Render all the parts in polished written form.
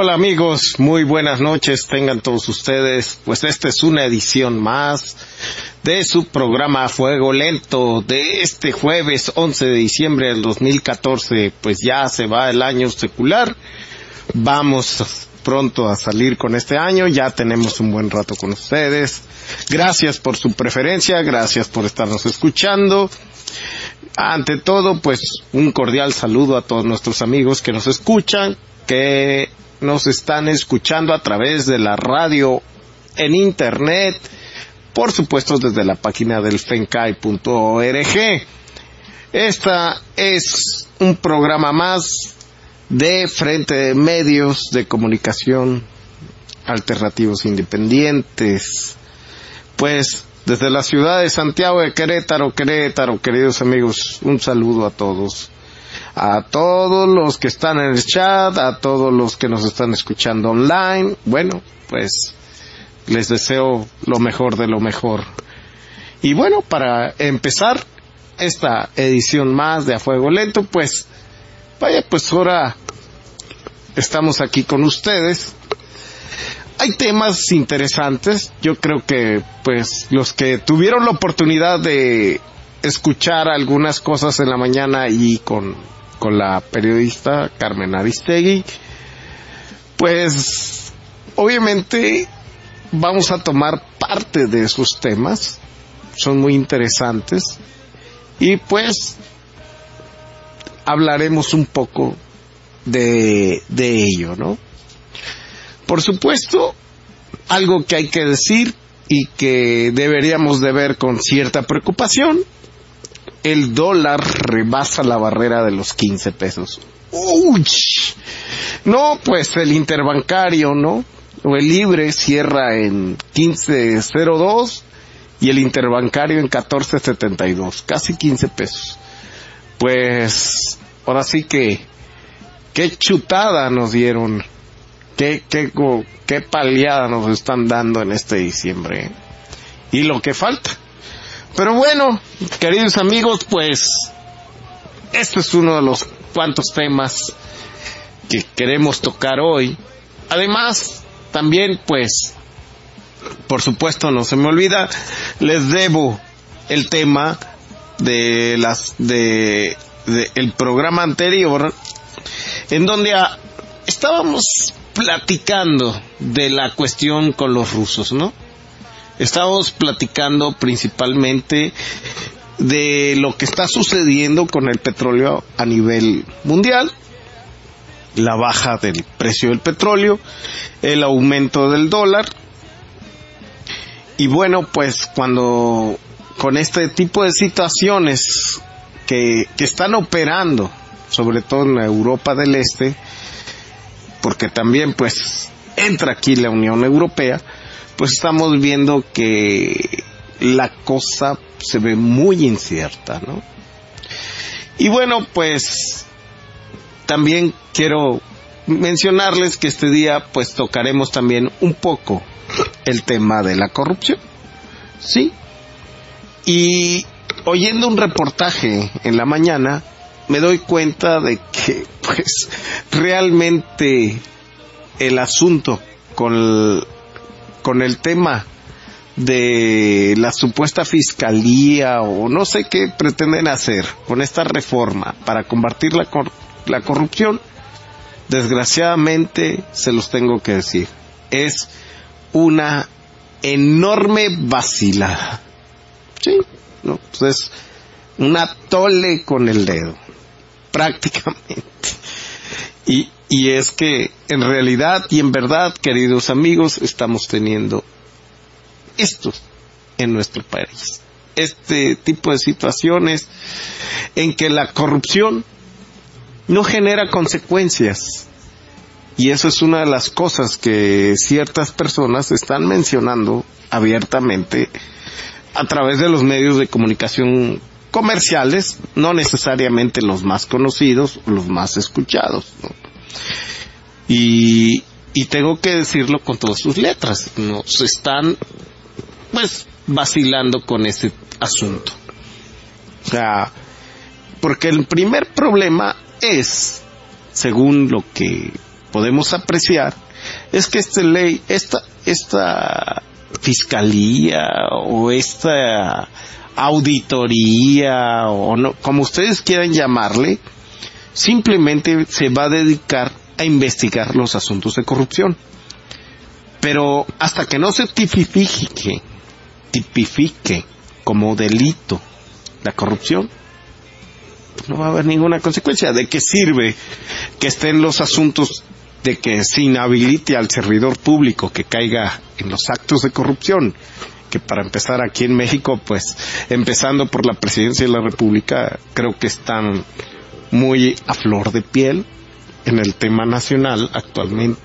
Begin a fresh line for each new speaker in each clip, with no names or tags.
Hola amigos, muy buenas noches, tengan todos ustedes, pues esta es una edición más de su programa Fuego Lento de este jueves 11 de diciembre del 2014, pues ya se va el año secular, vamos pronto a salir con este año, ya tenemos un buen rato con ustedes, gracias por su preferencia, gracias por estarnos escuchando. Ante todo, pues un cordial saludo a todos nuestros amigos que nos escuchan, que nos están escuchando a través de la radio en internet, por supuesto desde la página del fencai.org. Esta es un programa más de Frente de Medios de Comunicación Alternativos Independientes. Pues desde la ciudad de Santiago de Querétaro, queridos amigos, un saludo a todos los que están en el chat, a todos los que nos están escuchando online. Bueno, pues les deseo lo mejor de lo mejor. Y bueno, para empezar esta edición más de A Fuego Lento, pues vaya, pues ahora estamos aquí con ustedes. Hay temas interesantes, yo creo que pues los que tuvieron la oportunidad de escuchar algunas cosas en la mañana y con la periodista Carmen Aristegui, pues obviamente vamos a tomar parte de esos temas, son muy interesantes y pues hablaremos un poco de ello, ¿no? Por supuesto, algo que hay que decir y que deberíamos de ver con cierta preocupación, el dólar rebasa la barrera de los 15 pesos. ¡Uy! No, pues el interbancario, ¿no? O el libre cierra en 15.02 y el interbancario en 14.72, casi 15 pesos. Pues, ahora sí que, qué chutada nos dieron. Qué paliada nos están dando en este diciembre, ¿eh? Y lo que falta. Pero bueno, queridos amigos, pues este es uno de los cuantos temas que queremos tocar hoy. Además, también pues, por supuesto, no se me olvida, les debo el tema de el programa anterior, en donde estábamos platicando de la cuestión con los rusos, ¿no? Estamos platicando principalmente de lo que está sucediendo con el petróleo a nivel mundial, la baja del precio del petróleo, el aumento del dólar, y bueno, pues cuando con este tipo de situaciones que están operando, sobre todo en Europa del Este, porque también pues entra aquí la Unión Europea, pues estamos viendo que la cosa se ve muy incierta, ¿no? Y bueno, pues también quiero mencionarles que este día pues tocaremos también un poco el tema de la corrupción, ¿sí? Y oyendo un reportaje en la mañana, me doy cuenta de que pues realmente el asunto con el tema de la supuesta fiscalía o no sé qué pretenden hacer con esta reforma para combatir la corrupción, desgraciadamente se los tengo que decir, es una enorme vacilada, ¿sí? No, pues es un atole con el dedo, prácticamente. Y es que en realidad y en verdad, queridos amigos, estamos teniendo esto en nuestro país. Este tipo de situaciones en que la corrupción no genera consecuencias. Y eso es una de las cosas que ciertas personas están mencionando abiertamente a través de los medios de comunicación comerciales, no necesariamente los más conocidos, los más escuchados, ¿no? Y tengo que decirlo con todas sus letras, nos están pues vacilando con este asunto. O sea, porque el primer problema es, según lo que podemos apreciar es que esta fiscalía o esta auditoría o no, como ustedes quieran llamarle, simplemente se va a dedicar a investigar los asuntos de corrupción. Pero hasta que no se tipifique como delito la corrupción, no va a haber ninguna consecuencia. ¿De qué sirve que estén los asuntos de que se inhabilite al servidor público que caiga en los actos de corrupción? Que para empezar aquí en México, pues empezando por la presidencia de la República, creo que están muy a flor de piel en el tema nacional actualmente.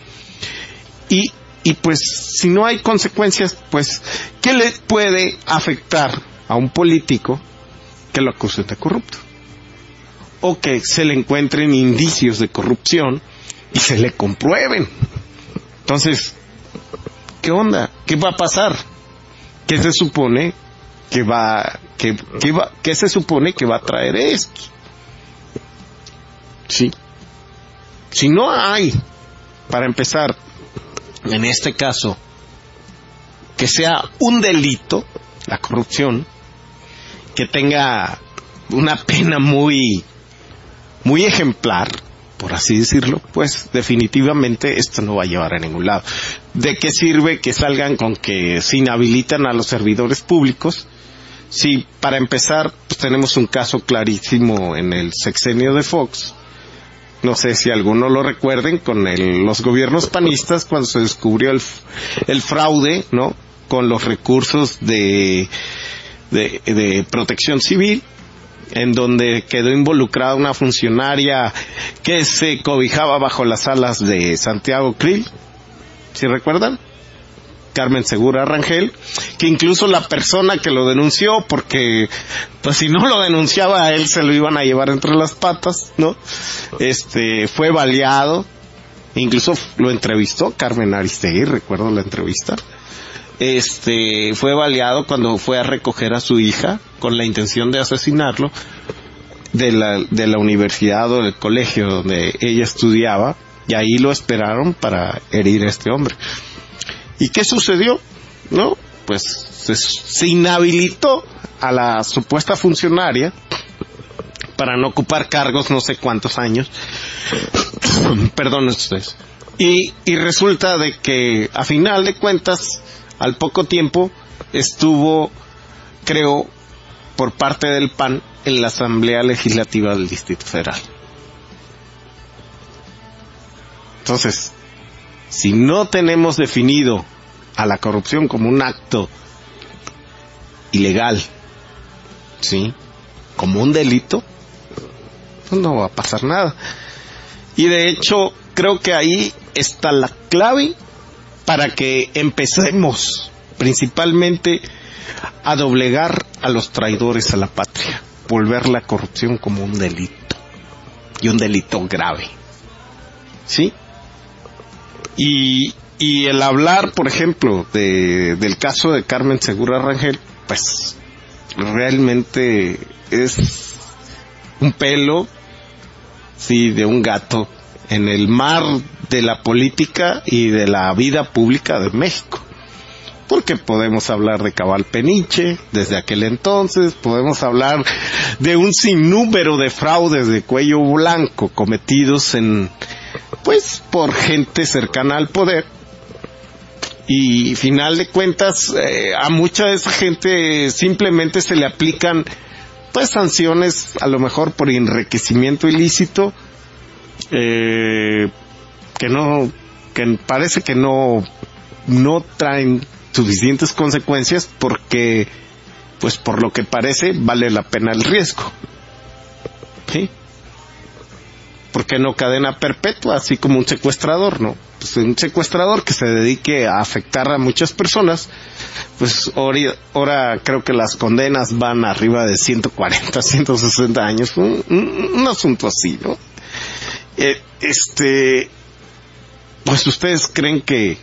Y pues si no hay consecuencias, pues ¿qué le puede afectar a un político que lo acusen de corrupto? O que se le encuentren indicios de corrupción y se le comprueben. Entonces, ¿qué onda? ¿Qué va a pasar? ¿Qué se supone que qué se supone que va a traer esto? Sí. Si no hay, para empezar, en este caso, que sea un delito, la corrupción, que tenga una pena muy ejemplar, por así decirlo, pues definitivamente esto no va a llevar a ningún lado. ¿De qué sirve que salgan con que se inhabilitan a los servidores públicos? Si para empezar, pues tenemos un caso clarísimo en el sexenio de Fox. No sé si algunos lo recuerden, con los gobiernos panistas, cuando se descubrió el fraude, ¿no? Con los recursos de protección civil, en donde quedó involucrada una funcionaria que se cobijaba bajo las alas de Santiago Krill, ¿sí recuerdan? Carmen Segura Rangel, que incluso la persona que lo denunció, porque pues si no lo denunciaba a él se lo iban a llevar entre las patas, ¿no? Fue baleado, incluso lo entrevistó Carmen Aristegui, recuerdo la entrevista. Fue baleado cuando fue a recoger a su hija con la intención de asesinarlo de la universidad o del colegio donde ella estudiaba, y ahí lo esperaron para herir a este hombre. ¿Y qué sucedió? ¿No? Pues se inhabilitó a la supuesta funcionaria para no ocupar cargos no sé cuántos años. Perdón ustedes. Y resulta de que a final de cuentas, al poco tiempo, estuvo, creo, por parte del PAN en la Asamblea Legislativa del Distrito Federal. Entonces, si no tenemos definido a la corrupción como un acto ilegal, ¿sí?, como un delito, pues no va a pasar nada. Y de hecho, creo que ahí está la clave para que empecemos principalmente a doblegar a los traidores a la patria, volver la corrupción como un delito, y un delito grave, ¿sí? Y el hablar, por ejemplo, del caso de Carmen Segura Rangel, pues realmente es un pelo, sí, de un gato en el mar de la política y de la vida pública de México. Porque podemos hablar de Cabal Peniche desde aquel entonces, podemos hablar de un sinnúmero de fraudes de cuello blanco cometidos por gente cercana al poder, y final de cuentas a mucha de esa gente simplemente se le aplican pues sanciones, a lo mejor por enriquecimiento ilícito, que parece que no traen suficientes consecuencias, porque pues por lo que parece vale la pena el riesgo, ¿sí? ¿Por qué no cadena perpetua, así como un secuestrador, no? Pues un secuestrador que se dedique a afectar a muchas personas, pues ahora creo que las condenas van arriba de 140, 160 años, un asunto así, ¿no? Pues ustedes creen que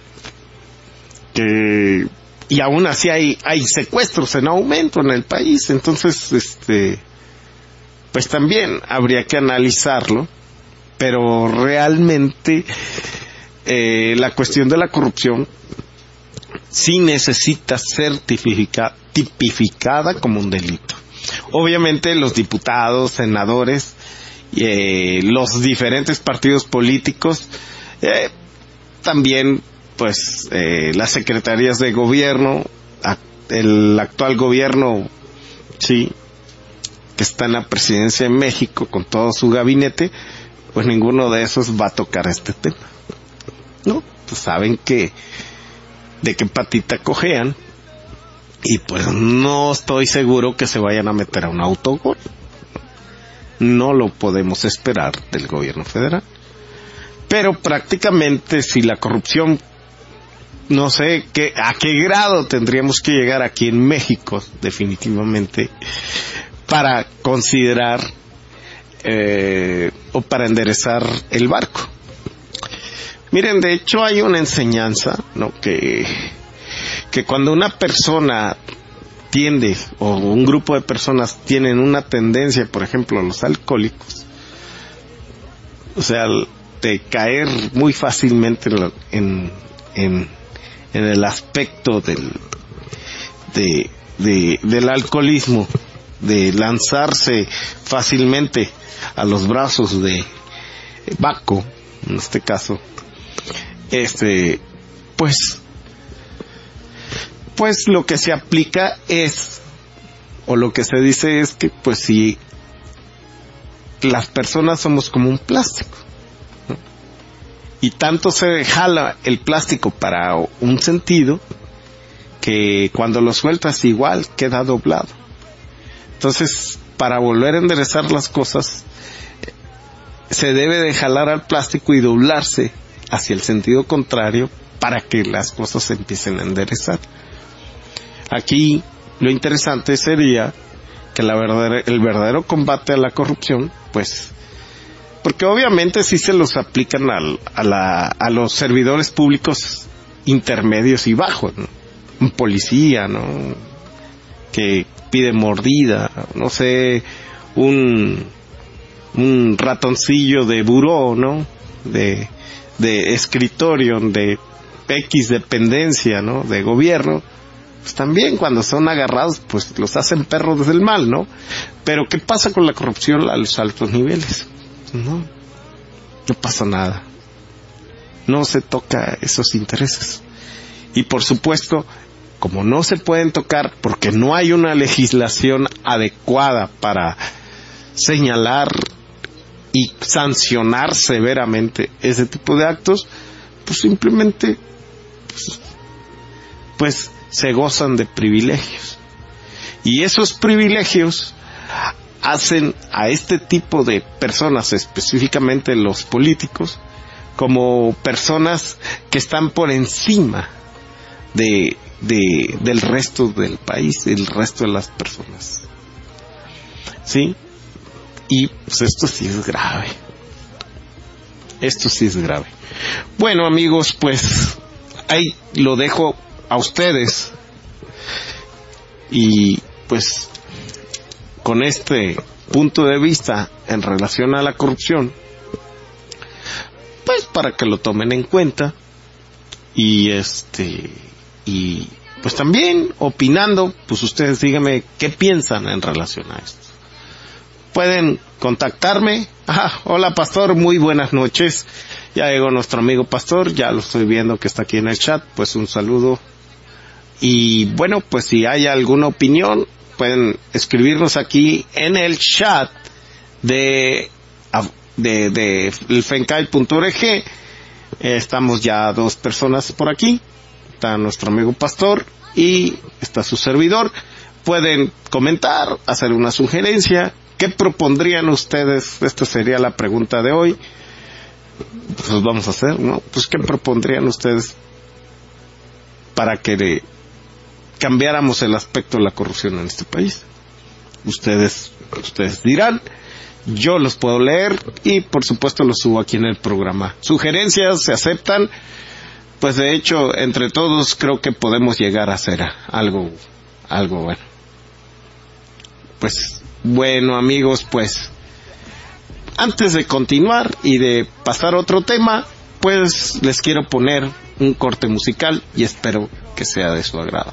y aún así hay secuestros en aumento en el país, entonces pues también habría que analizarlo pero realmente la cuestión de la corrupción sí necesita ser tipificada como un delito. Obviamente los diputados, senadores, los diferentes partidos políticos, también pues las secretarías de gobierno, el actual gobierno, sí, que está en la presidencia de México con todo su gabinete, pues ninguno de esos va a tocar este tema, ¿no? Pues saben que de qué patita cojean, y pues no estoy seguro que se vayan a meter a un autogol. No lo podemos esperar del gobierno federal. Pero prácticamente si la corrupción, no sé a qué grado tendríamos que llegar aquí en México, definitivamente, para considerar o para enderezar el barco. Miren, de hecho hay una enseñanza, ¿no? que cuando una persona tiende, o un grupo de personas tienen una tendencia, por ejemplo, los alcohólicos, o sea, de caer muy fácilmente en el aspecto del alcoholismo, de lanzarse fácilmente a los brazos de Baco, en este caso, pues lo que se aplica es, o lo que se dice es que pues si las personas somos como un plástico, ¿no? Y tanto se jala el plástico para un sentido que cuando lo sueltas igual queda doblado. Entonces, para volver a enderezar las cosas, se debe de jalar al plástico y doblarse hacia el sentido contrario para que las cosas se empiecen a enderezar. Aquí lo interesante sería que el verdadero combate a la corrupción, pues, porque obviamente sí se los aplican a los servidores públicos intermedios y bajos, ¿no? Un policía, ¿no? Que pide mordida, no sé, un ratoncillo de buró, ¿no? De escritorio, de X dependencia, ¿no? De gobierno. Pues también cuando son agarrados, pues los hacen perros del mal, ¿no? Pero ¿qué pasa con la corrupción a los altos niveles? No pasa nada. No se toca esos intereses. Y por supuesto, como no se pueden tocar porque no hay una legislación adecuada para señalar y sancionar severamente ese tipo de actos, pues simplemente pues se gozan de privilegios, y esos privilegios hacen a este tipo de personas, específicamente los políticos, como personas que están por encima del resto del país, del resto de las personas, ¿sí? Y pues esto sí es grave. Bueno, amigos, pues ahí lo dejo a ustedes, y pues con este punto de vista en relación a la corrupción, pues para que lo tomen en cuenta, y pues también opinando, pues ustedes díganme qué piensan en relación a esto. Pueden contactarme. Hola pastor, muy buenas noches. Ya llegó nuestro amigo pastor, ya lo estoy viendo que está aquí en el chat, pues un saludo. Y bueno, pues si hay alguna opinión, pueden escribirnos aquí en el chat de elfencai.org. Estamos ya 2 personas por aquí. Está nuestro amigo pastor y está su servidor. Pueden comentar, hacer una sugerencia. ¿Qué propondrían ustedes? Esta sería la pregunta de hoy. Pues vamos a hacer, ¿no? Pues ¿qué propondrían ustedes para que cambiáramos el aspecto de la corrupción en este país? Ustedes dirán. Yo los puedo leer y por supuesto los subo aquí en el programa. Sugerencias se aceptan. Pues de hecho, entre todos creo que podemos llegar a hacer algo bueno. Pues bueno, amigos, pues Antes de continuar y de pasar a otro tema, pues les quiero poner un corte musical y espero que sea de su agrado.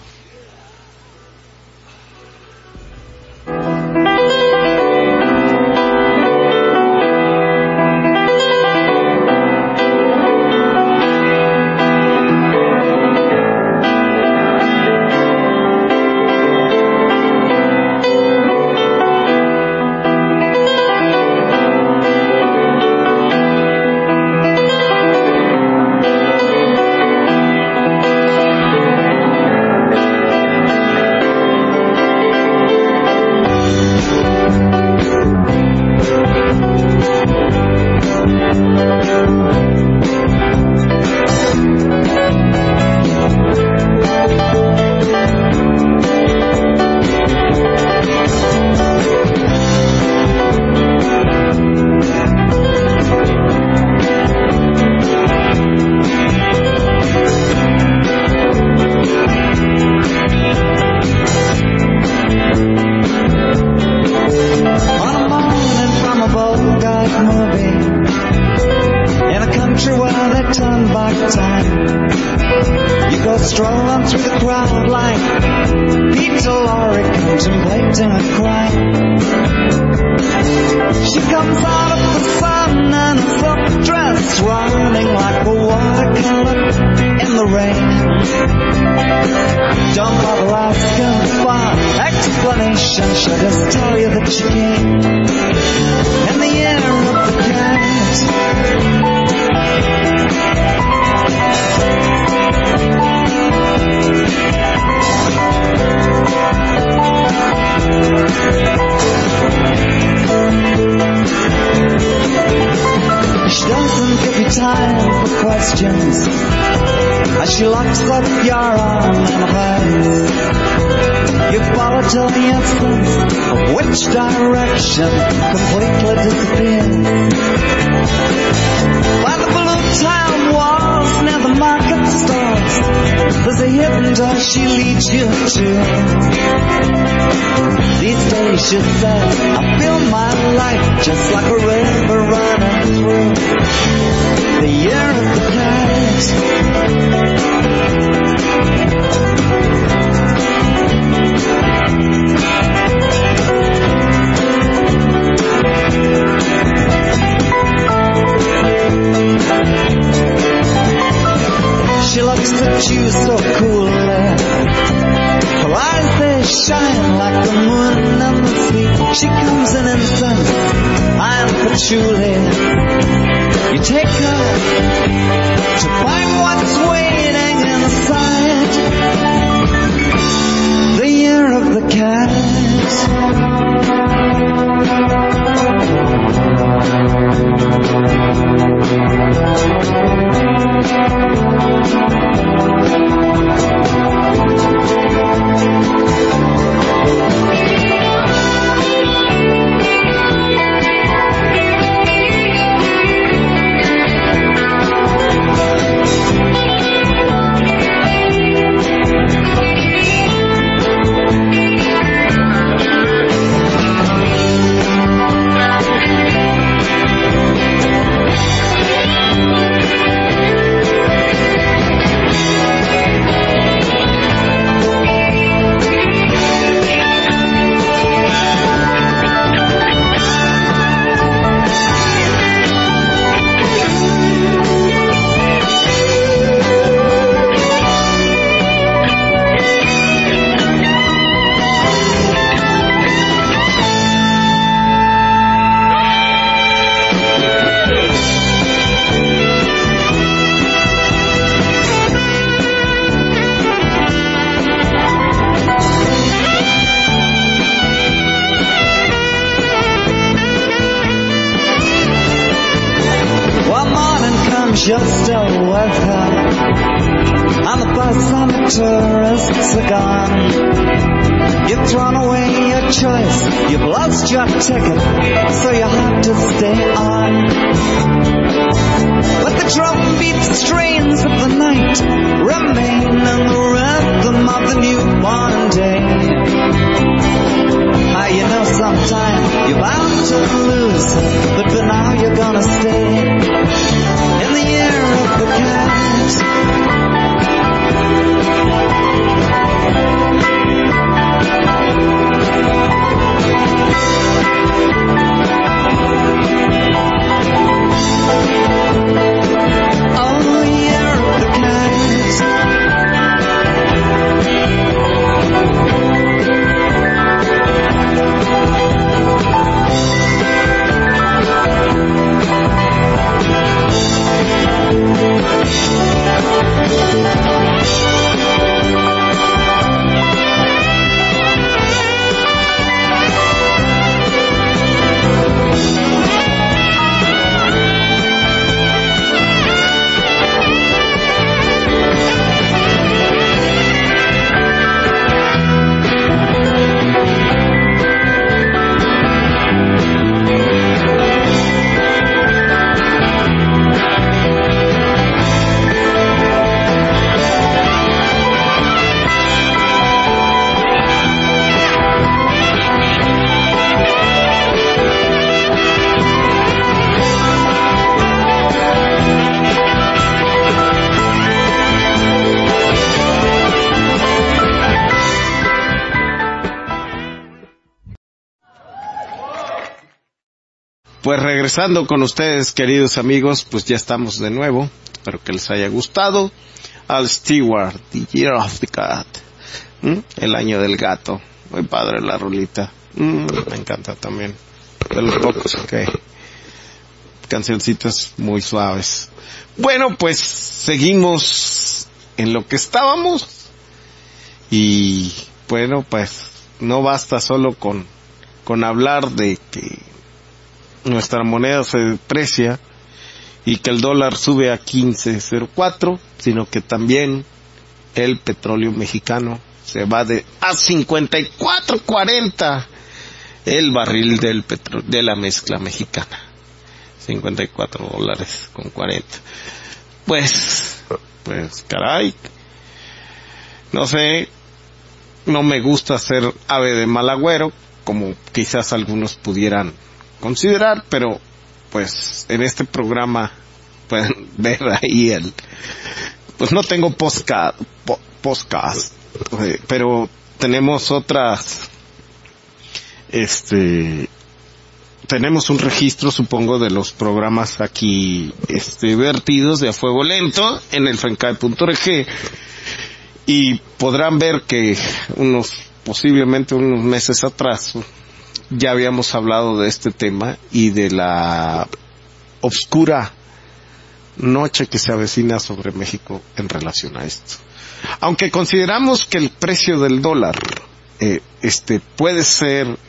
You're still with her. On the bus and the tourists are gone. You've thrown away your choice. You've lost your ticket, so you have to stay on. But the drum beats strains of the night remain in the rhythm of the newborn day. You know sometime you're bound to lose, but for now
pues regresando con ustedes, queridos amigos, pues ya estamos de nuevo. Espero que les haya gustado. Al Stewart, The Year of the Cat. El año del gato. Muy padre la rolita. Me encanta también. De los pocos que cancioncitas muy suaves. Bueno, pues seguimos en lo que estábamos. Y bueno, pues no basta solo con hablar de que nuestra moneda se deprecia y que el dólar sube a 15.04, sino que también el petróleo mexicano se va a 54.40 el barril de la mezcla mexicana. $54.40. Pues caray, no sé, no me gusta ser ave de mal agüero, como quizás algunos pudieran considerar, pero pues en este programa pueden ver ahí pues no tengo podcast, pero tenemos otras, tenemos un registro, supongo, de los programas aquí, vertidos de A Fuego Lento en el fencae.org, y podrán ver que posiblemente unos meses atrás, ya habíamos hablado de este tema y de la oscura noche que se avecina sobre México en relación a esto. Aunque consideramos que el precio del dólar, puede ser,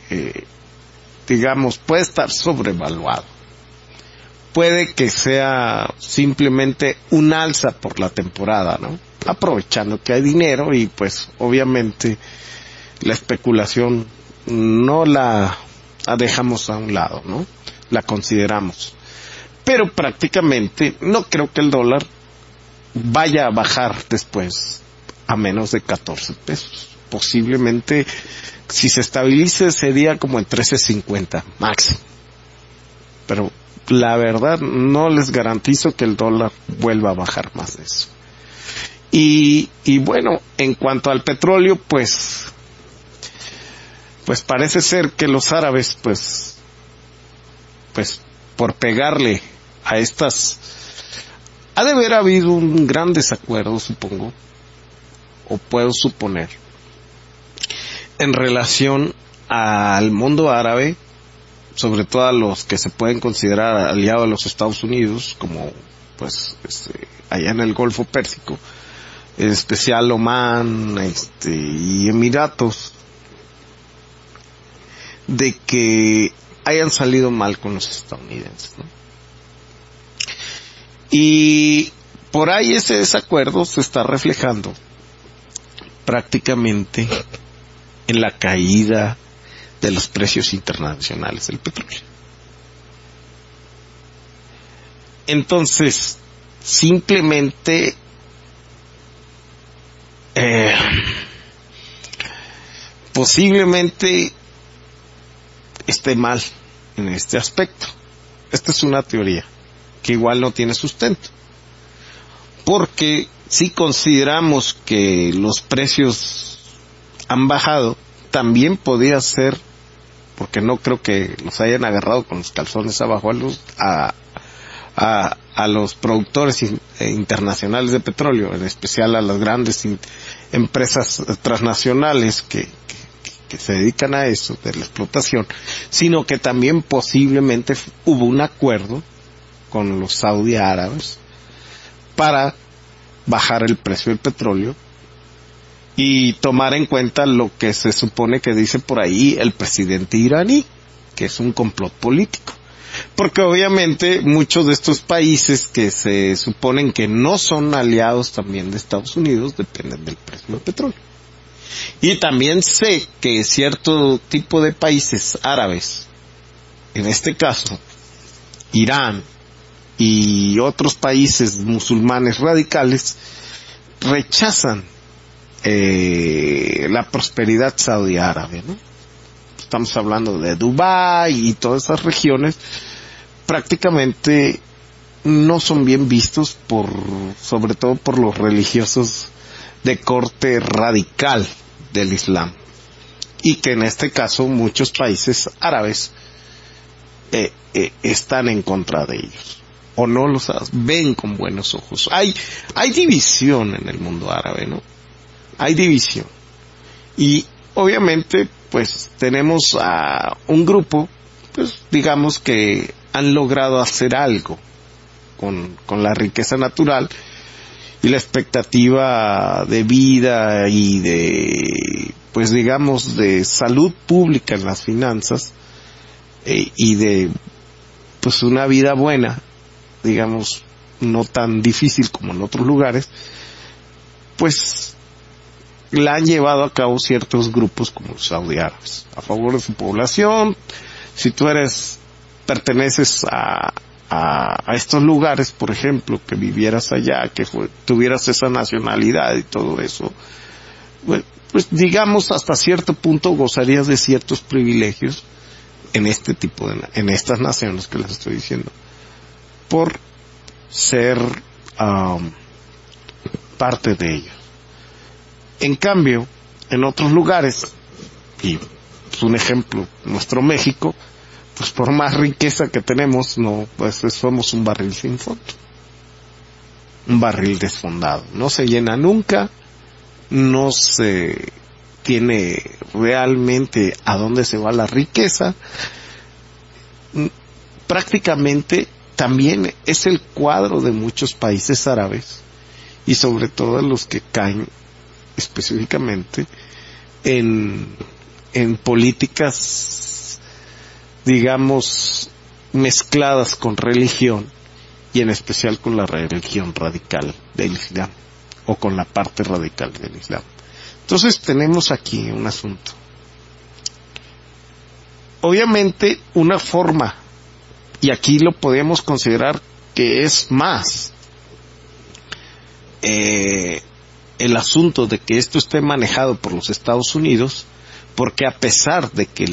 puede estar sobrevaluado. Puede que sea simplemente un alza por la temporada, ¿no? Aprovechando que hay dinero y pues obviamente la especulación no la dejamos a un lado, ¿no? La consideramos. Pero prácticamente no creo que el dólar vaya a bajar después a menos de 14 pesos. Posiblemente, si se estabilice, sería como en 13.50 máximo. Pero la verdad no les garantizo que el dólar vuelva a bajar más de eso. Y bueno, en cuanto al petróleo, pues parece ser que los árabes, pues por pegarle a estas, ha de haber habido un gran desacuerdo, supongo, o puedo suponer, en relación al mundo árabe, sobre todo a los que se pueden considerar aliados a los Estados Unidos, como pues allá en el Golfo Pérsico, en especial Omán, y Emiratos, de que hayan salido mal con los estadounidenses, ¿no? Y por ahí ese desacuerdo se está reflejando prácticamente en la caída de los precios internacionales del petróleo. Entonces, simplemente posiblemente esté mal en este aspecto. Esta es una teoría que igual no tiene sustento, porque si consideramos que los precios han bajado, también podría ser, porque no creo que los hayan agarrado con los calzones abajo a los productores internacionales de petróleo, en especial a las grandes empresas transnacionales que se dedican a eso, de la explotación, sino que también posiblemente hubo un acuerdo con los saudí árabes para bajar el precio del petróleo y tomar en cuenta lo que se supone que dice por ahí el presidente iraní, que es un complot político. Porque obviamente muchos de estos países que se suponen que no son aliados también de Estados Unidos dependen del precio del petróleo. Y también sé que cierto tipo de países árabes, en este caso Irán y otros países musulmanes radicales, rechazan la prosperidad saudí árabe, ¿no? Estamos hablando de Dubái y todas esas regiones, prácticamente no son bien vistos sobre todo por los religiosos de corte radical del Islam, y que en este caso muchos países árabes están en contra de ellos, o no los ven con buenos ojos. Hay división en el mundo árabe, ¿no? Hay división. Y obviamente, pues, tenemos a un grupo, pues, digamos que han logrado hacer algo con la riqueza natural y la expectativa de vida y de, pues, digamos, de salud pública en las finanzas, y de, pues, una vida buena, digamos, no tan difícil como en otros lugares, pues la han llevado a cabo ciertos grupos como los saudíes a favor de su población. Si tú perteneces a estos lugares, por ejemplo, que vivieras allá, que tuvieras esa nacionalidad y todo eso, pues digamos hasta cierto punto gozarías de ciertos privilegios en este tipo en estas naciones que les estoy diciendo, por ser parte de ellos. En cambio, en otros lugares, y pues un ejemplo, nuestro México, pues por más riqueza que tenemos, no, pues somos un barril sin fondo, un barril desfondado, no se llena nunca, no se tiene realmente a dónde se va la riqueza. Prácticamente también es el cuadro de muchos países árabes, y sobre todo los que caen específicamente en políticas, digamos, mezcladas con religión, y en especial con la religión radical del Islam, o con la parte radical del Islam. Entonces tenemos aquí un asunto. Obviamente una forma, y aquí lo podemos considerar que es más el asunto de que esto esté manejado por los Estados Unidos, porque a pesar de que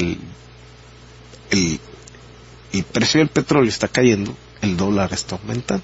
el precio del petróleo está cayendo, el dólar está aumentando.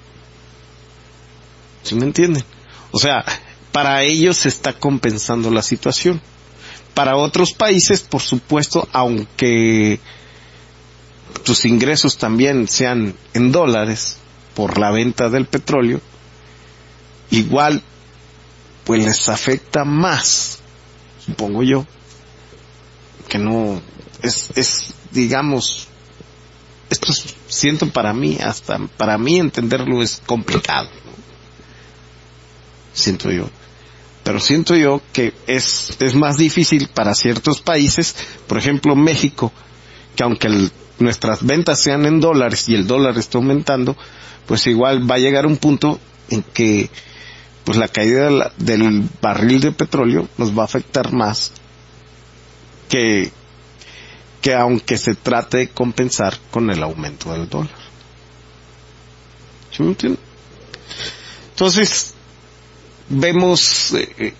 ¿Sí me entienden? O sea, para ellos se está compensando la situación. Para otros países, por supuesto, aunque tus ingresos también sean en dólares por la venta del petróleo, igual pues les afecta más, supongo yo, que no es digamos, esto siento para mí, hasta para mí entenderlo es complicado, ¿no? Siento yo, pero siento yo que es más difícil para ciertos países, por ejemplo México, que aunque nuestras ventas sean en dólares y el dólar está aumentando, pues igual va a llegar un punto en que pues la caída del barril de petróleo nos va a afectar más que aunque se trate de compensar con el aumento del dólar. ¿Sí me entienden? Entonces vemos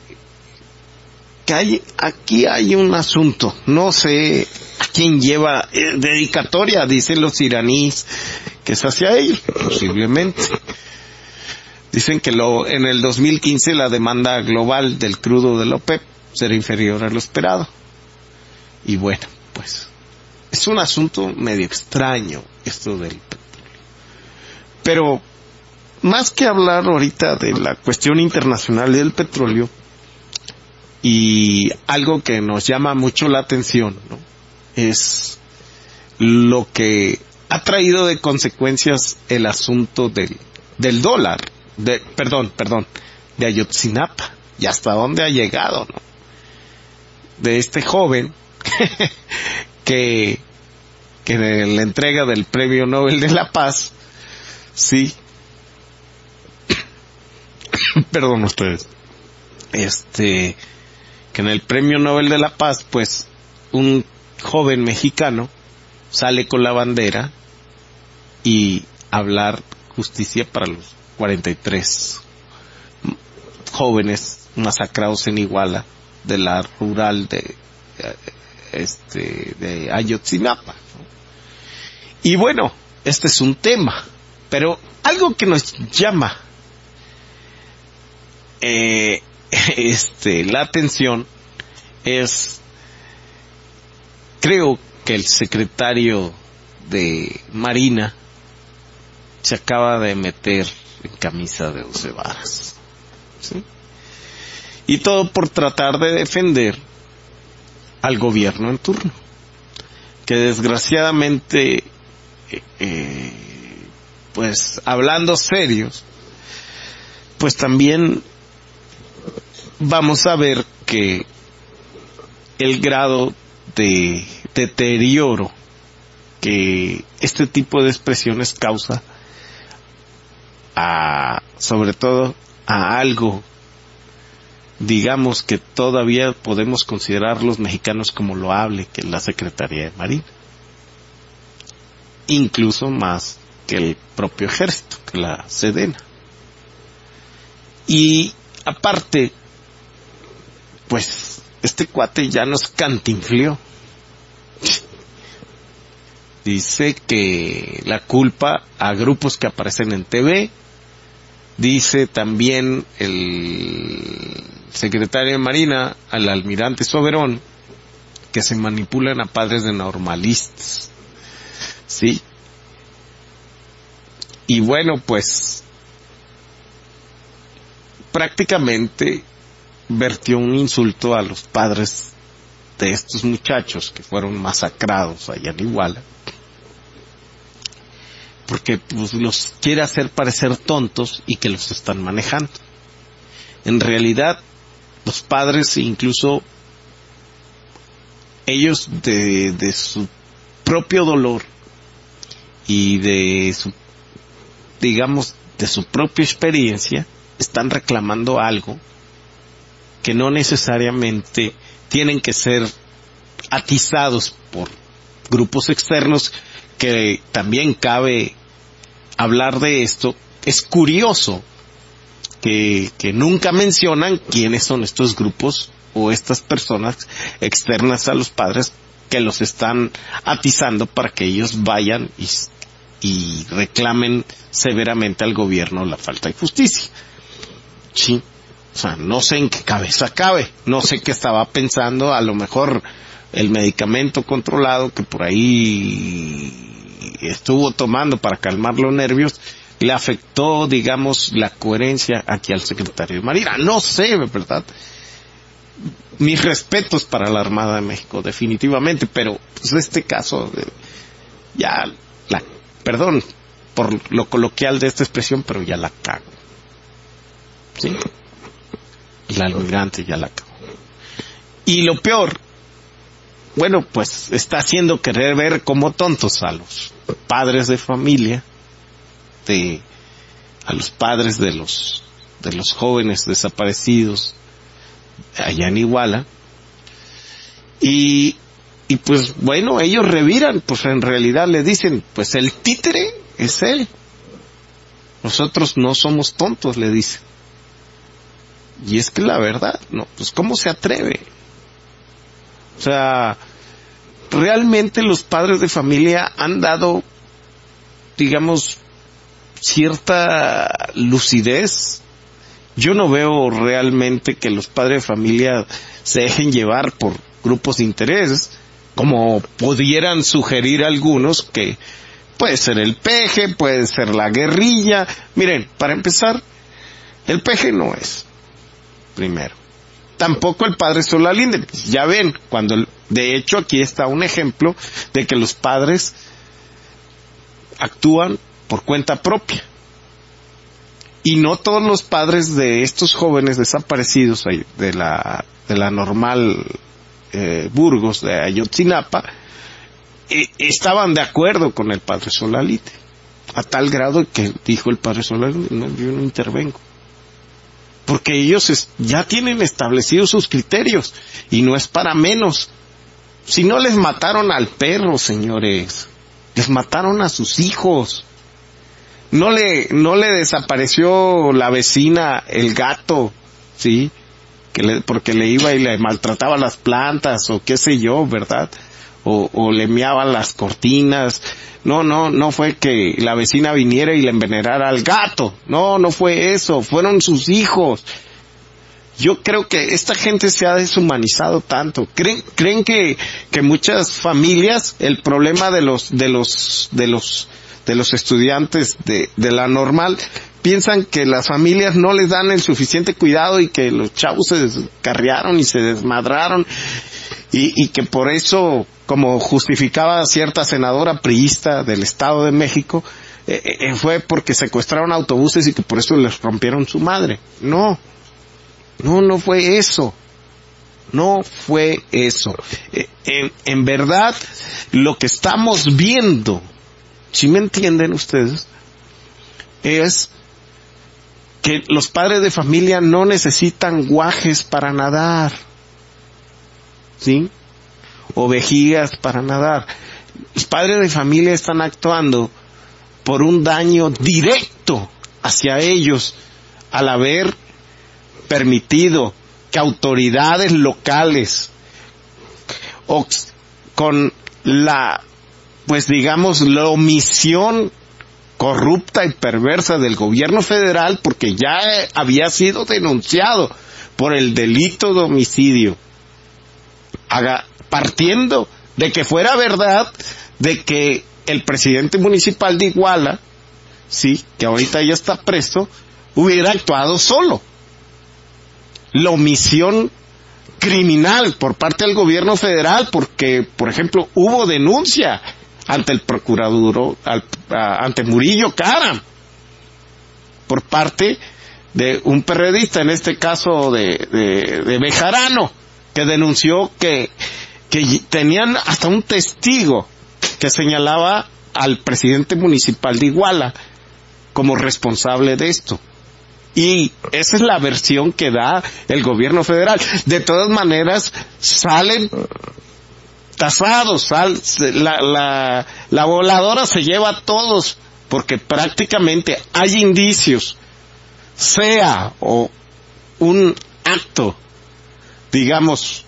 que aquí hay un asunto, no sé a quién lleva dedicatoria, dicen los iraníes que es hacia ellos, posiblemente. Dicen que en el 2015 la demanda global del crudo de la OPEP será inferior a lo esperado. Y bueno, pues es un asunto medio extraño esto del petróleo. Pero más que hablar ahorita de la cuestión internacional del petróleo, y algo que nos llama mucho la atención, ¿no?, es lo que ha traído de consecuencias el asunto del dólar, de Ayotzinapa, y hasta dónde ha llegado, ¿no?, de este joven que en la entrega del Premio Nobel de la Paz, sí, perdón ustedes, que en el Premio Nobel de la Paz, pues, un joven mexicano sale con la bandera y hablar justicia para los 43 jóvenes masacrados en Iguala, de la rural de Ayotzinapa, ¿no? Y bueno, este es un tema, pero algo que nos llama la atención es, creo que el secretario de Marina se acaba de meter en camisa de 11 varas, ¿sí? Y todo por tratar de defender al gobierno en turno, que desgraciadamente, pues hablando serios, pues también vamos a ver que el grado de deterioro que este tipo de expresiones causa sobre todo a algo, digamos, que todavía podemos considerar los mexicanos como loable, que es la Secretaría de Marina, incluso más que el propio ejército, que la Sedena. Y aparte, pues este cuate ya nos cantinflió. Dice que la culpa a grupos que aparecen en TV. Dice también el secretario de Marina, al almirante Soberón, que se manipulan a padres de normalistas, ¿sí? Y bueno, pues prácticamente vertió un insulto a los padres de estos muchachos que fueron masacrados allá en Iguala, porque pues los quiere hacer parecer tontos y que los están manejando. En realidad, los padres, incluso ellos de su propio dolor y de su, digamos, de su propia experiencia, están reclamando algo que no necesariamente tienen que ser atizados por grupos externos, que también cabe hablar de esto. Es curioso que nunca mencionan quiénes son estos grupos o estas personas externas a los padres que los están atizando para que ellos vayan y reclamen severamente al gobierno la falta de justicia. Sí, o sea, no sé en qué cabeza cabe, no sé qué estaba pensando, a lo mejor el medicamento controlado que por ahí estuvo tomando para calmar los nervios le afectó, digamos, la coherencia aquí al secretario de Marina. No sé, ¿verdad? Mis respetos para la Armada de México, definitivamente, pero pues este caso, perdón por lo coloquial de esta expresión, pero ya la cago. ¿Sí? El almirante ya la cago. Y lo peor, bueno, pues está haciendo querer ver como tontos a los padres de familia, a los padres de los jóvenes desaparecidos allá en Iguala. Y pues bueno, ellos reviran, pues en realidad le dicen, pues el títere es él. Nosotros no somos tontos, le dicen. Y es que la verdad, no, pues ¿cómo se atreve? O sea, realmente los padres de familia han dado, digamos, cierta lucidez. Yo no veo realmente que los padres de familia se dejen llevar por grupos de interés, como pudieran sugerir algunos, que puede ser el PG, puede ser la guerrilla. Miren, para empezar, el PG no es, primero. Tampoco el padre Solalinde. Ya ven, de hecho aquí está un ejemplo de que los padres actúan por cuenta propia. Y no todos los padres de estos jóvenes desaparecidos de la normal Burgos de Ayotzinapa estaban de acuerdo con el padre Solalinde, a tal grado que dijo el padre Solalinde, no, yo no intervengo, porque ellos ya tienen establecidos sus criterios y no es para menos. Si no les mataron al perro, señores, les mataron a sus hijos. No le desapareció la vecina el gato, ¿sí? Porque le iba y le maltrataba las plantas o qué sé yo, ¿verdad? O le meaba las cortinas. No fue que la vecina viniera y le envenenara al gato. No fue eso, fueron sus hijos. Yo creo que esta gente se ha deshumanizado tanto. Creen que muchas familias, el problema de los estudiantes de la normal, piensan que las familias no les dan el suficiente cuidado y que los chavos se descarriaron y se desmadraron y que por eso, como justificaba cierta senadora priista del Estado de México, fue porque secuestraron autobuses y que por eso les rompieron su madre. No fue eso. No fue eso. En verdad, lo que estamos viendo, ¿sí me entienden ustedes? Es que los padres de familia no necesitan guajes para nadar, ¿sí? O vejigas para nadar. Los padres de familia están actuando por un daño directo hacia ellos al haber permitido que autoridades locales con la, pues digamos, la omisión corrupta y perversa del gobierno federal, porque ya había sido denunciado por el delito de homicidio, partiendo de que fuera verdad de que el presidente municipal de Iguala, sí, que ahorita ya está preso, hubiera actuado solo. La omisión criminal por parte del gobierno federal, porque, por ejemplo, hubo denuncia ante el procurador, ante Murillo Karam, por parte de un periodista, en este caso de Bejarano, que denunció que tenían hasta un testigo que señalaba al presidente municipal de Iguala como responsable de esto. Y esa es la versión que da el gobierno federal. De todas maneras, salen tasados, la voladora se lleva a todos, porque prácticamente hay indicios, sea o un acto, digamos,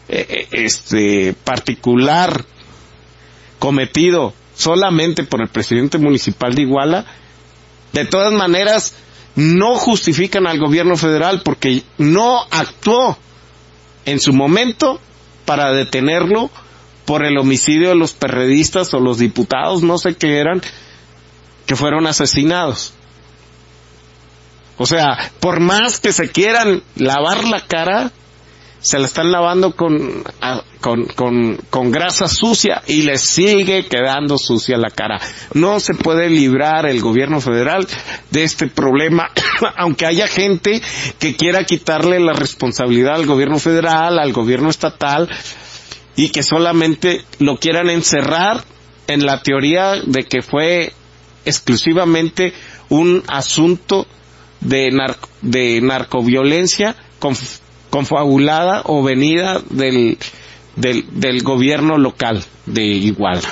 particular, cometido solamente por el presidente municipal de Iguala, de todas maneras no justifican al gobierno federal porque no actuó en su momento para detenerlo por el homicidio de los perredistas o los diputados, no sé qué eran, que fueron asesinados. O sea, por más que se quieran lavar la cara, se la están lavando con grasa sucia y les sigue quedando sucia la cara. No se puede librar el gobierno federal de este problema, aunque haya gente que quiera quitarle la responsabilidad al gobierno federal, al gobierno estatal, y que solamente lo quieran encerrar en la teoría de que fue exclusivamente un asunto de narcoviolencia confabulada o venida del gobierno local de Iguala.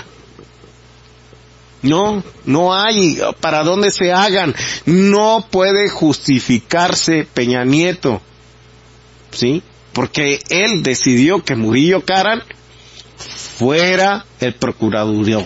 No hay para dónde se hagan. No puede justificarse Peña Nieto, ¿sí? Porque él decidió que Murillo Karam fuera el procurador,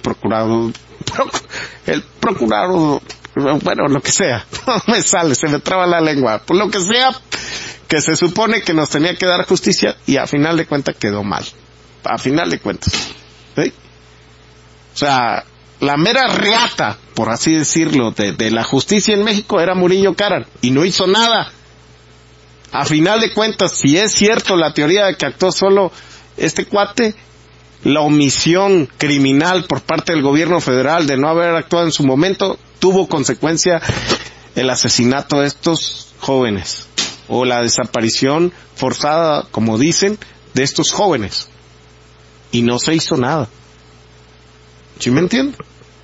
bueno, lo que sea, no me sale, se me traba la lengua, por lo que sea, que se supone que nos tenía que dar justicia y a final de cuentas quedó mal, a final de cuentas, ¿sí? O sea, la mera riata, por así decirlo, de la justicia en México era Murillo Karam y no hizo nada. A final de cuentas, si es cierto la teoría de que actuó solo este cuate, la omisión criminal por parte del gobierno federal de no haber actuado en su momento tuvo consecuencia el asesinato de estos jóvenes o la desaparición forzada, como dicen, de estos jóvenes, y no se hizo nada. ¿Sí me entienden?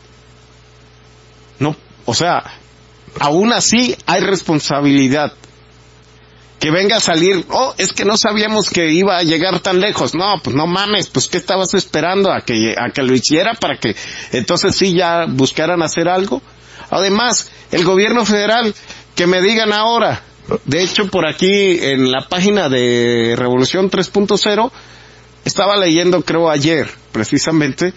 No, o sea, aún así hay responsabilidad. Que venga a salir, es que no sabíamos que iba a llegar tan lejos. No, pues no mames, pues ¿qué estabas esperando? ¿A que lo hiciera para que entonces sí ya buscaran hacer algo? Además, el gobierno federal, que me digan ahora, de hecho por aquí en la página de Revolución 3.0, estaba leyendo, creo ayer, precisamente,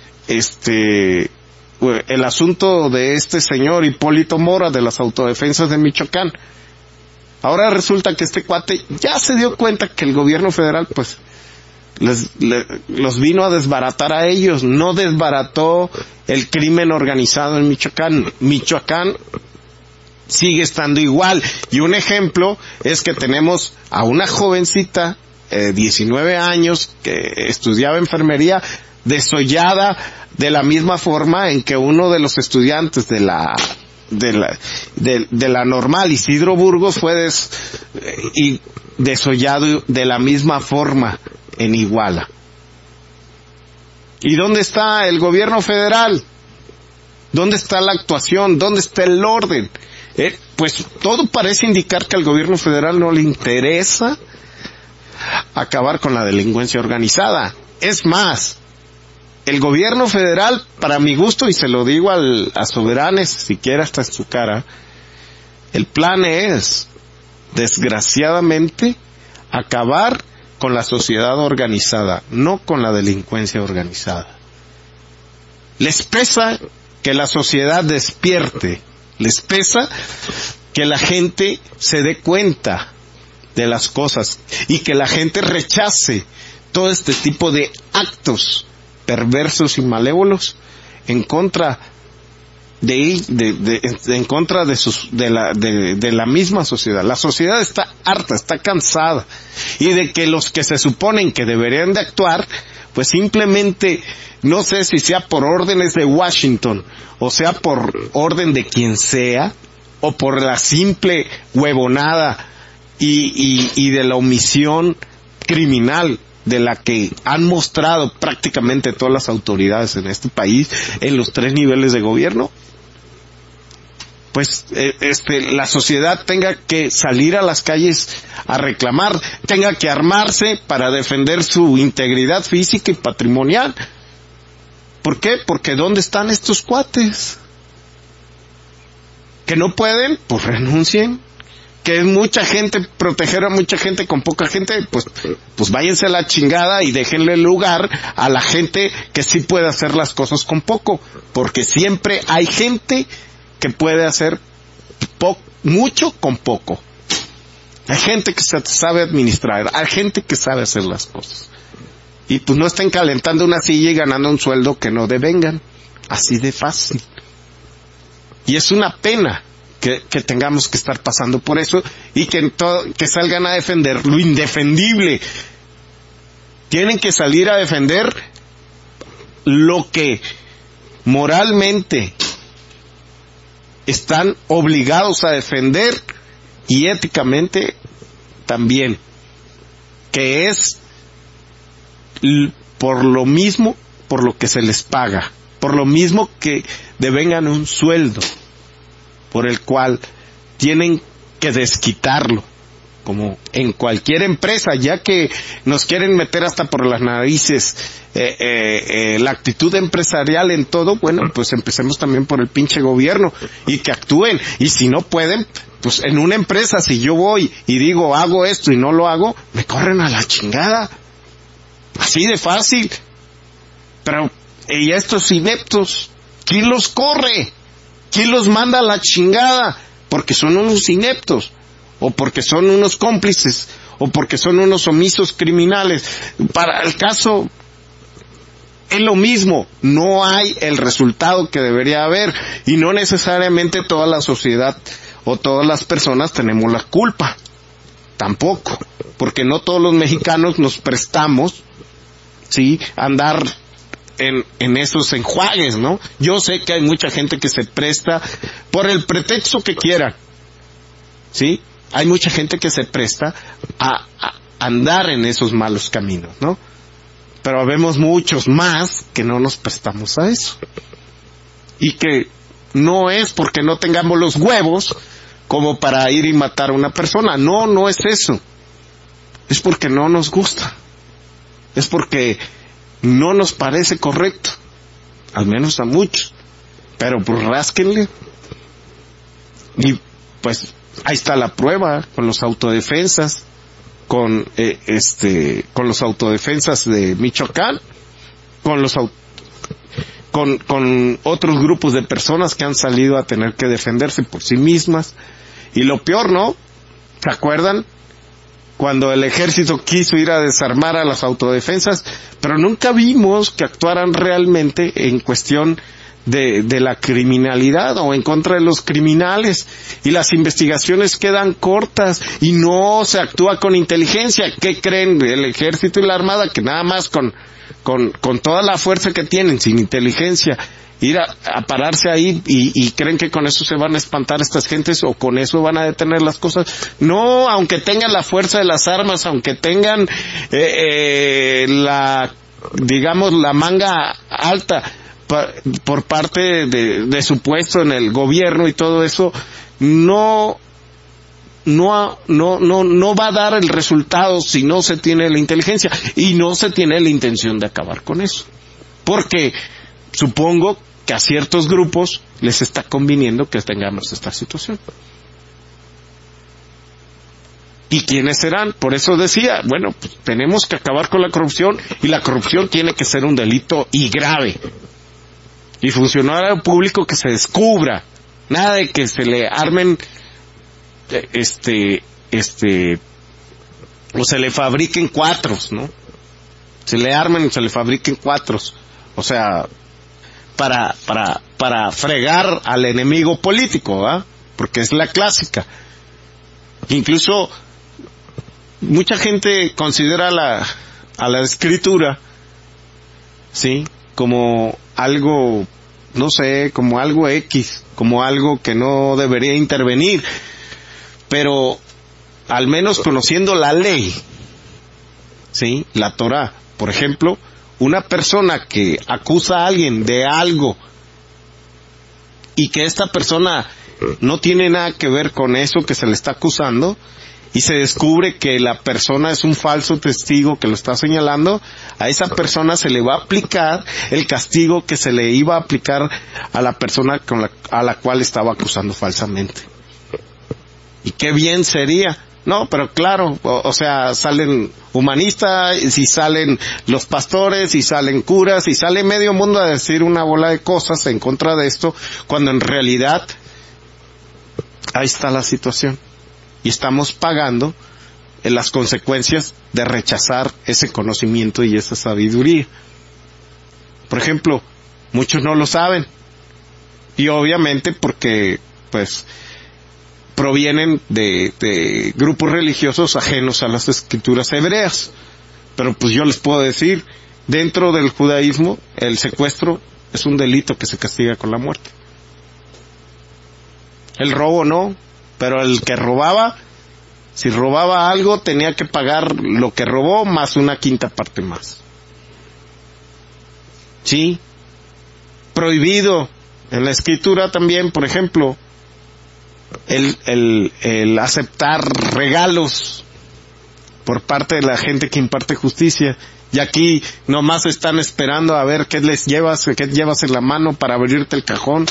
el asunto de este señor Hipólito Mora de las autodefensas de Michoacán. Ahora resulta que este cuate ya se dio cuenta que el gobierno federal, pues, los vino a desbaratar a ellos. No desbarató el crimen organizado en Michoacán. Michoacán sigue estando igual. Y un ejemplo es que tenemos a una jovencita, 19 años, que estudiaba enfermería, desollada de la misma forma en que uno de los estudiantes de la normal, Isidro Burgos, fue desollado de la misma forma en Iguala. ¿Y dónde está el gobierno federal? ¿Dónde está la actuación? ¿Dónde está el orden? Pues todo parece indicar que al gobierno federal no le interesa acabar con la delincuencia organizada. Es más, el gobierno federal, para mi gusto, y se lo digo a Soberanes, siquiera hasta en su cara, el plan es, desgraciadamente, acabar con la sociedad organizada, no con la delincuencia organizada. Les pesa que la sociedad despierte, les pesa que la gente se dé cuenta de las cosas y que la gente rechace todo este tipo de actos perversos y malévolos en contra de la misma sociedad. La sociedad está harta, está cansada, y de que los que se suponen que deberían de actuar, pues simplemente, no sé si sea por órdenes de Washington, o sea por orden de quien sea, o por la simple huevonada y de la omisión criminal de la que han mostrado prácticamente todas las autoridades en este país, en los 3 niveles de gobierno, pues la sociedad tenga que salir a las calles a reclamar, tenga que armarse para defender su integridad física y patrimonial. ¿Por qué? Porque ¿dónde están estos cuates? ¿Que no pueden? Pues renuncien. Que es mucha gente, proteger a mucha gente con poca gente, pues váyanse a la chingada y déjenle lugar a la gente que sí puede hacer las cosas con poco, porque siempre hay gente que puede hacer mucho con poco. Hay gente que se sabe administrar, hay gente que sabe hacer las cosas. Y pues no estén calentando una silla y ganando un sueldo que no devengan. Así de fácil. Y es una pena que tengamos que estar pasando por eso y que salgan a defender lo indefendible. Tienen que salir a defender lo que moralmente están obligados a defender y éticamente también, que es por lo mismo por lo que se les paga, por lo mismo que devengan un sueldo por el cual tienen que desquitarlo, como en cualquier empresa, ya que nos quieren meter hasta por las narices la actitud empresarial en todo. Bueno, pues empecemos también por el pinche gobierno y que actúen, y si no pueden, pues en una empresa, si yo voy y digo hago esto y no lo hago, me corren a la chingada, así de fácil. Pero y estos ineptos, ¿quién los corre? ¿Quién los manda a la chingada? Porque son unos ineptos, o porque son unos cómplices, o porque son unos omisos criminales. Para el caso es lo mismo, no hay el resultado que debería haber, y no necesariamente toda la sociedad o todas las personas tenemos la culpa, tampoco, porque no todos los mexicanos nos prestamos, ¿sí?, a andar en esos enjuagues, ¿no? Yo sé que hay mucha gente que se presta por el pretexto que quieran, ¿sí? Hay mucha gente que se presta a andar en esos malos caminos, ¿no? Pero habemos muchos más que no nos prestamos a eso. Y que no es porque no tengamos los huevos como para ir y matar a una persona. No, no es eso. Es porque no nos gusta. Es porque no nos parece correcto, al menos a muchos, pero pues rásquenle. Y pues ahí está la prueba con los autodefensas, con los autodefensas de Michoacán, con otros grupos de personas que han salido a tener que defenderse por sí mismas. Y lo peor, ¿no?, ¿Se acuerdan? Cuando el ejército quiso ir a desarmar a las autodefensas, pero nunca vimos que actuaran realmente en cuestión de la criminalidad o en contra de los criminales, y las investigaciones quedan cortas y no se actúa con inteligencia. ¿Qué creen el ejército y la armada? Que nada más con toda la fuerza que tienen, sin inteligencia, ir a pararse ahí y creen que con eso se van a espantar estas gentes o con eso van a detener las cosas. No, aunque tengan la fuerza de las armas, aunque tengan la manga alta por parte de su puesto en el gobierno y todo eso, no va a dar el resultado si no se tiene la inteligencia y no se tiene la intención de acabar con eso. Porque supongo que a ciertos grupos les está conviniendo que tengamos esta situación. ¿Y quiénes serán? Por eso decía, bueno, pues tenemos que acabar con la corrupción, y la corrupción tiene que ser un delito y grave. Y funcionario público que se descubra, nada de que se le armen o se le fabriquen cuatros, ¿no? Se le armen y se le fabriquen cuatros, o sea, para fregar al enemigo político, ¿verdad? Porque es la clásica. Incluso mucha gente considera a la escritura, ¿sí?, como algo, no sé, como algo X, como algo que no debería intervenir. Pero al menos conociendo la ley, ¿sí?, la Torá, por ejemplo, una persona que acusa a alguien de algo y que esta persona no tiene nada que ver con eso que se le está acusando, y se descubre que la persona es un falso testigo que lo está señalando, a esa persona se le va a aplicar el castigo que se le iba a aplicar a la persona a la cual estaba acusando falsamente. Y qué bien sería. No, pero claro, o sea, salen humanistas, y salen los pastores, y salen curas, y sale medio mundo a decir una bola de cosas en contra de esto, cuando en realidad ahí está la situación. Y estamos pagando las consecuencias de rechazar ese conocimiento y esa sabiduría. Por ejemplo, muchos no lo saben, y obviamente porque, pues, provienen de grupos religiosos ajenos a las escrituras hebreas. Pero pues yo les puedo decir, dentro del judaísmo, el secuestro es un delito que se castiga con la muerte. El robo no, pero el que robaba, si robaba algo, tenía que pagar lo que robó más una quinta parte más. Sí, prohibido en la escritura también, por ejemplo, el aceptar regalos por parte de la gente que imparte justicia. Y aquí nomás están esperando a ver qué llevas en la mano para abrirte el cajón.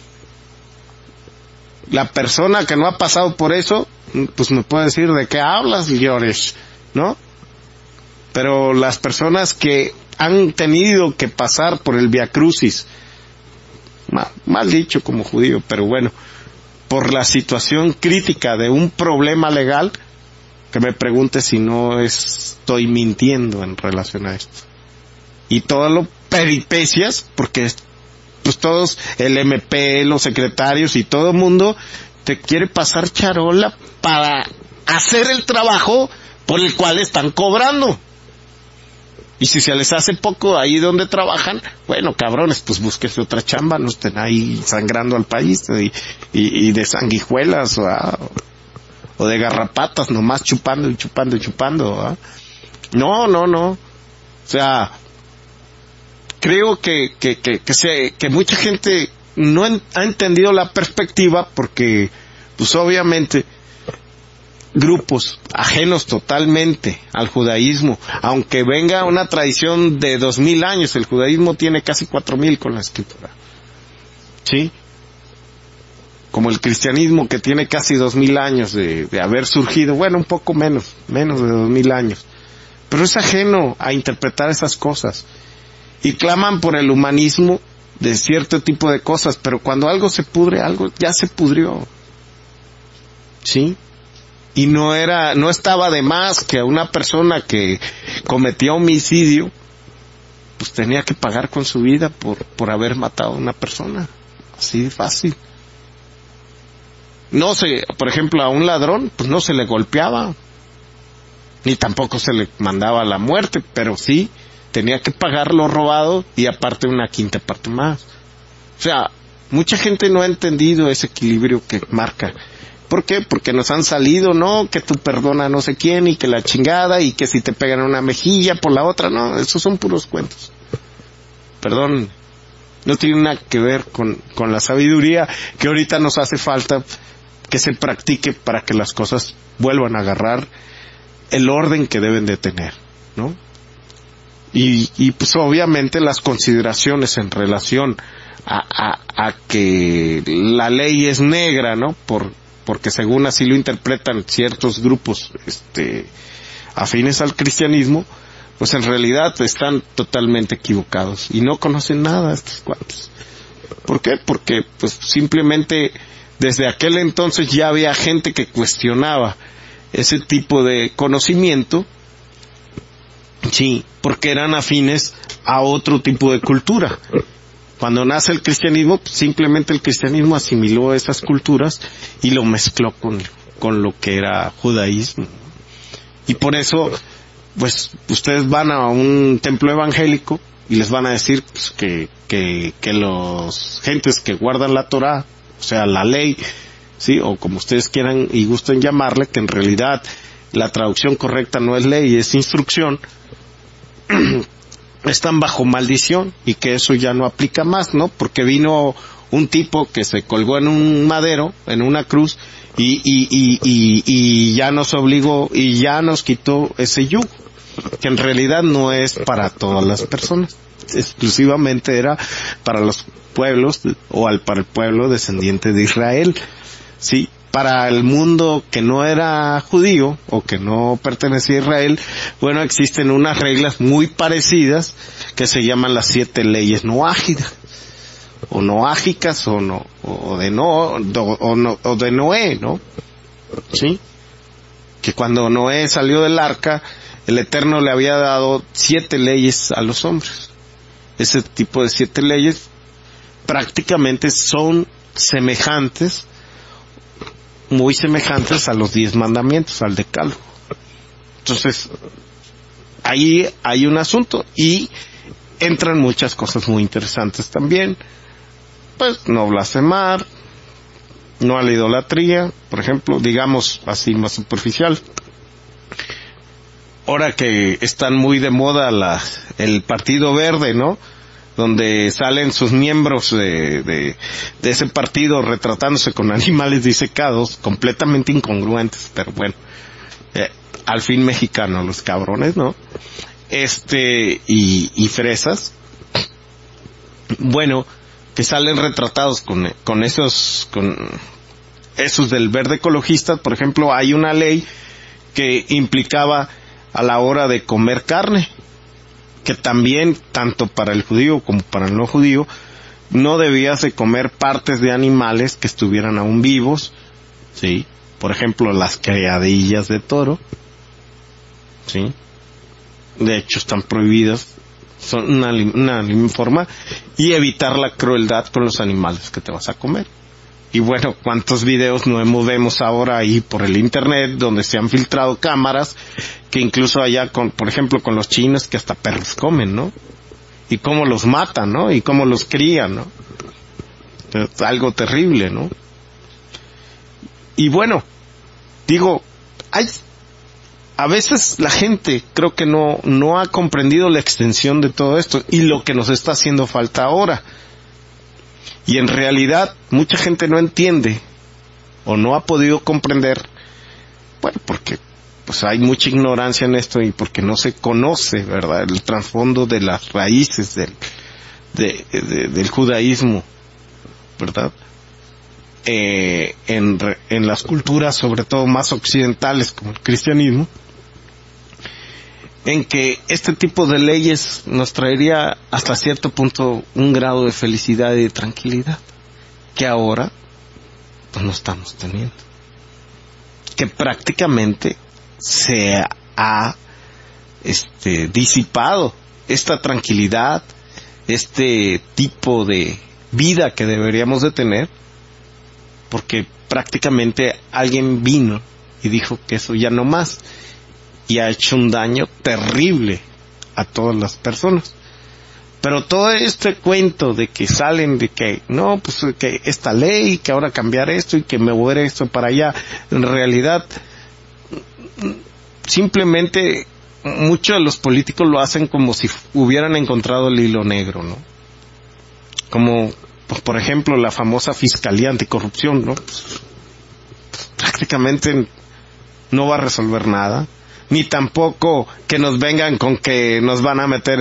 La persona que no ha pasado por eso, pues me puede decir de qué hablas, Llores, ¿no? Pero las personas que han tenido que pasar por el Vía Crucis, mal dicho como judío, pero bueno, por la situación crítica de un problema legal, que me pregunte si no estoy mintiendo en relación a esto. Y todo lo peripecias, porque pues todos, el MP, los secretarios y todo el mundo te quiere pasar charola para hacer el trabajo por el cual están cobrando. Y si se les hace poco ahí donde trabajan, bueno, cabrones, pues búsquese otra chamba, no estén ahí sangrando al país y de sanguijuelas o de garrapatas, nomás chupando y chupando y chupando, ¿eh? No. O sea, creo que mucha gente no ha entendido la perspectiva, porque pues obviamente grupos ajenos totalmente al judaísmo, aunque venga una tradición de 2000 años, el judaísmo tiene casi 4000 con la escritura, ¿sí? Como el cristianismo, que tiene casi 2000 años de haber surgido, bueno, un poco menos de 2000 años, pero es ajeno a interpretar esas cosas, y claman por el humanismo de cierto tipo de cosas, pero cuando algo se pudre, algo ya se pudrió, ¿sí? y no estaba de más que a una persona que cometía homicidio, pues tenía que pagar con su vida por haber matado a una persona. Así de fácil. Por ejemplo, a un ladrón, pues no se le golpeaba, ni tampoco se le mandaba a la muerte, pero sí tenía que pagar lo robado y aparte una quinta parte más. O sea, mucha gente no ha entendido ese equilibrio que marca. ¿Por qué? Porque nos han salido, ¿no? Que tú perdona a no sé quién y que la chingada y que si te pegan una mejilla por la otra, no, esos son puros cuentos. Perdón, no tiene nada que ver con la sabiduría que ahorita nos hace falta que se practique para que las cosas vuelvan a agarrar el orden que deben de tener, ¿no? Y pues obviamente las consideraciones en relación a que la ley es negra, ¿no? Porque según así lo interpretan ciertos grupos afines al cristianismo, pues en realidad están totalmente equivocados y no conocen nada estos cuantos. ¿Por qué? Porque pues simplemente desde aquel entonces ya había gente que cuestionaba ese tipo de conocimiento, sí, porque eran afines a otro tipo de cultura. Cuando nace el cristianismo, pues simplemente el cristianismo asimiló esas culturas y lo mezcló con lo que era judaísmo. Y por eso, pues, ustedes van a un templo evangélico y les van a decir pues, que los gentes que guardan la Torá, o sea, la ley, sí, o como ustedes quieran y gusten llamarle, que en realidad la traducción correcta no es ley, es instrucción, están bajo maldición y que eso ya no aplica más, ¿no? Porque vino un tipo que se colgó en un madero, en una cruz, y ya nos obligó y ya nos quitó ese yugo, que en realidad no es para todas las personas, exclusivamente era para los pueblos para el pueblo descendiente de Israel, sí. Para el mundo que no era judío o que no pertenecía a Israel, bueno, existen unas reglas muy parecidas que se llaman las 7 leyes noágidas o noágicas o de Noé, ¿no? Sí. Que cuando Noé salió del arca, el Eterno le había dado 7 leyes a los hombres. Ese tipo de 7 leyes prácticamente son semejantes, muy semejantes a los 10 mandamientos, al decálogo. Entonces, ahí hay un asunto y entran muchas cosas muy interesantes también. Pues, no blasfemar, no a la idolatría, por ejemplo, digamos así más superficial. Ahora que están muy de moda el Partido Verde, ¿no? Donde salen sus miembros de ese partido retratándose con animales disecados, completamente incongruentes, pero bueno, al fin mexicanos los cabrones, ¿no? Y fresas, bueno, que salen retratados con esos del verde ecologista. Por ejemplo, hay una ley que implicaba a la hora de comer carne, que también, tanto para el judío como para el no judío, no debías de comer partes de animales que estuvieran aún vivos, ¿sí? Por ejemplo, las criadillas de toro, ¿sí? De hecho, están prohibidas, son una forma, y evitar la crueldad con los animales que te vas a comer. Y bueno, ¿cuántos videos no vemos ahora ahí por el internet donde se han filtrado cámaras que incluso allá por ejemplo con los chinos que hasta perros comen, ¿no? Y cómo los matan, ¿no? Y cómo los crían, ¿no? Es algo terrible, ¿no? Y bueno, digo, a veces la gente creo que no ha comprendido la extensión de todo esto y lo que nos está haciendo falta ahora. Y en realidad mucha gente no entiende o no ha podido comprender, bueno, porque pues hay mucha ignorancia en esto y porque no se conoce, ¿verdad?, el trasfondo de las raíces del judaísmo, ¿verdad? En las culturas, sobre todo más occidentales como el cristianismo, en que este tipo de leyes nos traería hasta cierto punto un grado de felicidad y de tranquilidad que ahora pues no estamos teniendo. que prácticamente se ha disipado esta tranquilidad, este tipo de vida que deberíamos de tener, porque prácticamente alguien vino y dijo que eso ya no más, y ha hecho un daño terrible a todas las personas. Pero todo este cuento de que salen de que no, pues que esta ley, que ahora cambiar esto y que me voy esto para allá, en realidad simplemente muchos de los políticos lo hacen como si hubieran encontrado el hilo negro, ¿no? Como, pues, por ejemplo, la famosa Fiscalía Anticorrupción, ¿no? Pues, prácticamente no va a resolver nada, ni tampoco que nos vengan con que nos van a meter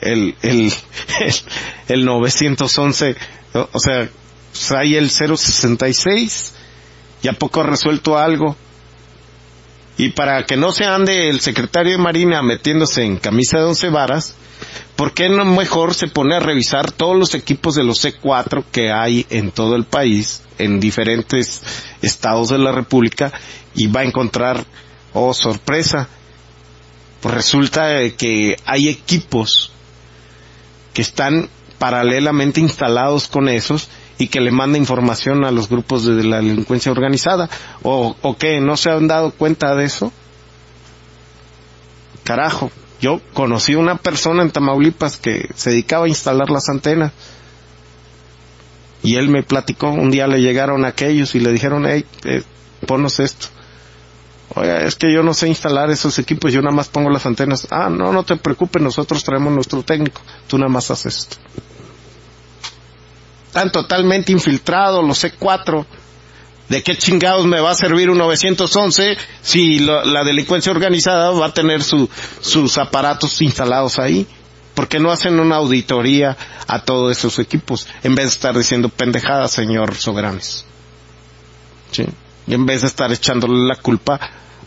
el 911, o sea, pues hay el 066, y a poco ha resuelto algo. Y para que no se ande el secretario de Marina metiéndose en camisa de 11 varas, ¿por qué no mejor se pone a revisar todos los equipos de los C4 que hay en todo el país, en diferentes estados de la República, y va a encontrar, oh sorpresa, pues resulta que hay equipos que están paralelamente instalados con esos y que le manda información a los grupos de la delincuencia organizada, o qué, ¿no se han dado cuenta de eso? Carajo, yo conocí una persona en Tamaulipas que se dedicaba a instalar las antenas, y él me platicó, un día le llegaron aquellos y le dijeron, hey, ponos esto. Oiga, es que yo no sé instalar esos equipos, yo nada más pongo las antenas. Ah, no te preocupes, nosotros traemos nuestro técnico, tú nada más haces esto. Están totalmente infiltrados los C4. ¿De qué chingados me va a servir un 911 si la delincuencia organizada va a tener sus aparatos instalados ahí? ¿Por qué no hacen una auditoría a todos esos equipos en vez de estar diciendo pendejadas, señor Sogranes? ¿Sí? Y en vez de estar echándole la culpa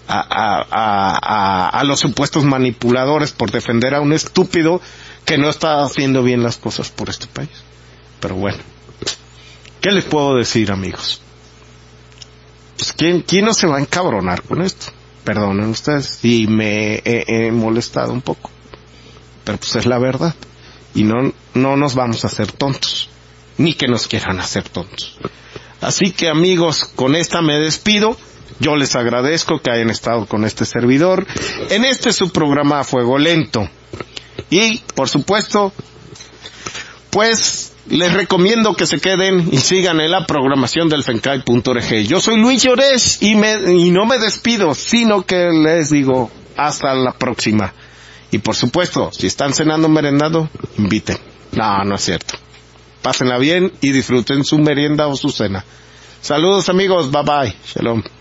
a los supuestos manipuladores por defender a un estúpido que no está haciendo bien las cosas por este país. Pero bueno, ¿qué les puedo decir, amigos? Pues ¿quién no se va a encabronar con esto? Perdonen ustedes si me he molestado un poco, pero pues es la verdad, y no nos vamos a hacer tontos, ni que nos quieran hacer tontos. Así que, amigos, con esta me despido. Yo les agradezco que hayan estado con este servidor en su programa Fuego Lento. Y, por supuesto, pues les recomiendo que se queden y sigan en la programación del fencai.org. Yo soy Luis Llorés y no me despido, sino que les digo hasta la próxima. Y, por supuesto, si están cenando o merendando, inviten. No es cierto. Pásenla bien y disfruten su merienda o su cena. Saludos, amigos. Bye bye. Shalom.